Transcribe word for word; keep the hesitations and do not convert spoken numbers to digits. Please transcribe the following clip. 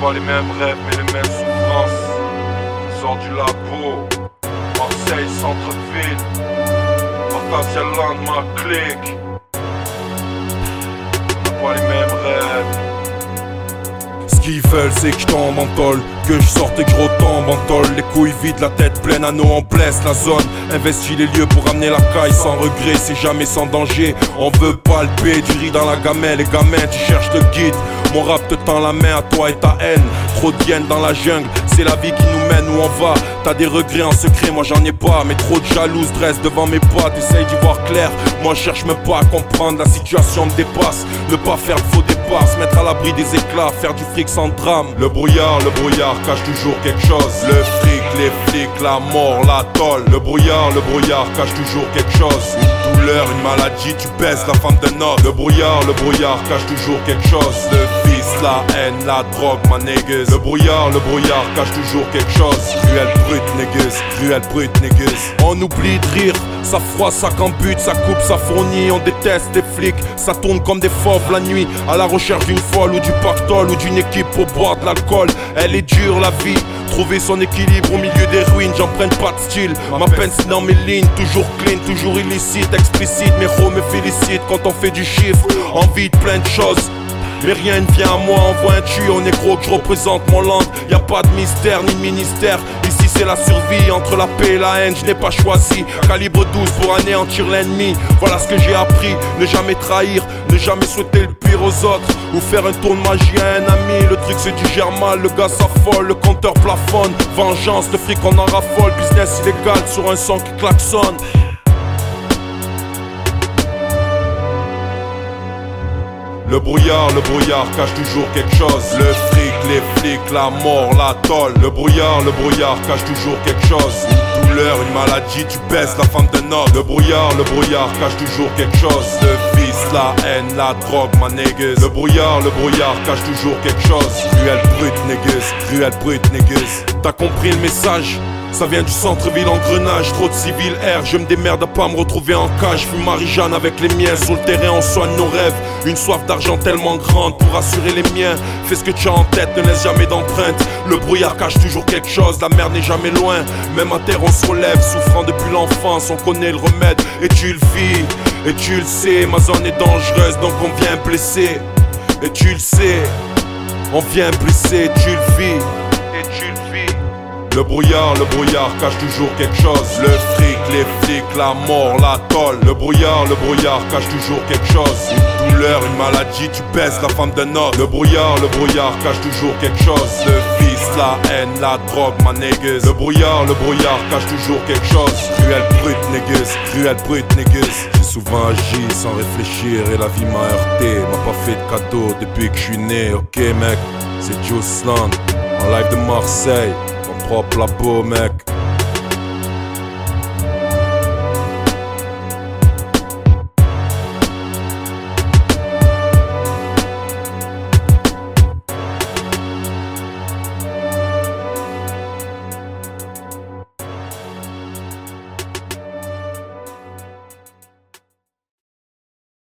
pas les mêmes rêves mais les mêmes souffrances. On sort du labo, Marseille, centre-ville, partage le lendemain, clic. On n'a pas les mêmes rêves. Ce qu'ils veulent c'est que je tombe en tôle, que je sorte et que je retombe en tôle. Les couilles vides, la tête pleine, à nous on blesse la zone. Investis les lieux pour amener la caille sans regret, c'est jamais sans danger. On veut palper du riz dans la gamelle. Les gamins tu cherches le guide, mon rap te tend la main à toi et ta haine. Trop de hyènes dans la jungle, c'est la vie qui nous mène où on va. T'as des regrets en secret, moi j'en ai pas. Mais trop de jalouses dressent devant mes potes, essaye d'y voir clair. Moi je cherche même pas à comprendre, la situation me dépasse. Ne pas faire de faux départs, se mettre à l'abri des éclats, faire du fric sans drame. Le brouillard, le brouillard cache toujours quelque chose. Le fric, les flics, la mort, la tôle. Le brouillard, le brouillard cache toujours quelque chose. Une douleur, une maladie, tu baisses la femme d'un autre. Le brouillard, le brouillard cache toujours quelque chose. Le vice, la haine, la drogue, ma niggas. Le brouillard, le brouillard cache toujours quelque chose. Cruel brut, niggas, cruel brut, niggas. On oublie de rire, ça froisse, ça cambute, ça coupe, ça fournit. On déteste les flics, ça tourne comme des fauves la nuit, à la recherche d'une folle ou du pactole ou d'une équipe pour boire de l'alcool. Elle est dure la vie, trouver son équilibre au milieu des ruines. J'emprunte pas de style, ma peine c'est dans mes lignes. Toujours clean, toujours illicite, explicite. Mes héros me félicitent quand on fait du chiffre. Envie de plein de choses, mais rien ne vient à moi, envoie un tuyau négro que je représente mon land. Y'a pas de mystère ni de ministère, ici c'est la survie. Entre la paix et la haine, je n'ai pas choisi. Calibre douze pour anéantir l'ennemi. Voilà ce que j'ai appris, ne jamais trahir, ne jamais souhaiter le pire aux autres, ou faire un tour de magie à un ami. Le truc c'est du germal, le gars s'affole, le compteur plafonne. Vengeance, le fric on en raffole, business illégal sur un son qui klaxonne. Le brouillard, le brouillard cache toujours quelque chose. Le fric, les flics, la mort, la tôle. Le brouillard, le brouillard cache toujours quelque chose. Une douleur, une maladie, tu baisses la femme d'un autre. Le brouillard, le brouillard cache toujours quelque chose. Le vice, la haine, la drogue, ma niggas. Le brouillard, le brouillard cache toujours quelque chose. Cruel brut, niggas, cruel brut, niggas. T'as compris le message? Ça vient du centre-ville engrenage, trop de civils air. Je me démerde à pas me retrouver en cage. Fume Marie-Jeanne avec les miens, sur le terrain on soigne nos rêves. Une soif d'argent tellement grande pour assurer les miens. Fais ce que tu as en tête, ne laisse jamais d'empreinte. Le brouillard cache toujours quelque chose, la mer n'est jamais loin. Même à terre on se relève, souffrant depuis l'enfance. On connaît le remède et tu le vis. Et tu le sais, ma zone est dangereuse donc on vient blesser. Et tu le sais, on vient blesser, tu le vis. Et tu le vis. Le brouillard, le brouillard cache toujours quelque chose. Le fric, les flics, la mort, la tôle. Le brouillard, le brouillard cache toujours quelque chose. Une douleur, une maladie, tu baisses la femme d'un autre. Le brouillard, le brouillard cache toujours quelque chose. Le vice, la haine, la drogue, ma niggas. Le brouillard, le brouillard cache toujours quelque chose. Cruel brut, niggas, cruel brut, niggas. J'ai souvent agi sans réfléchir et la vie m'a heurté. M'a pas fait de cadeau depuis que je suis né. Ok mec, c'est Juice Land, en live de Marseille. Propre labo mec.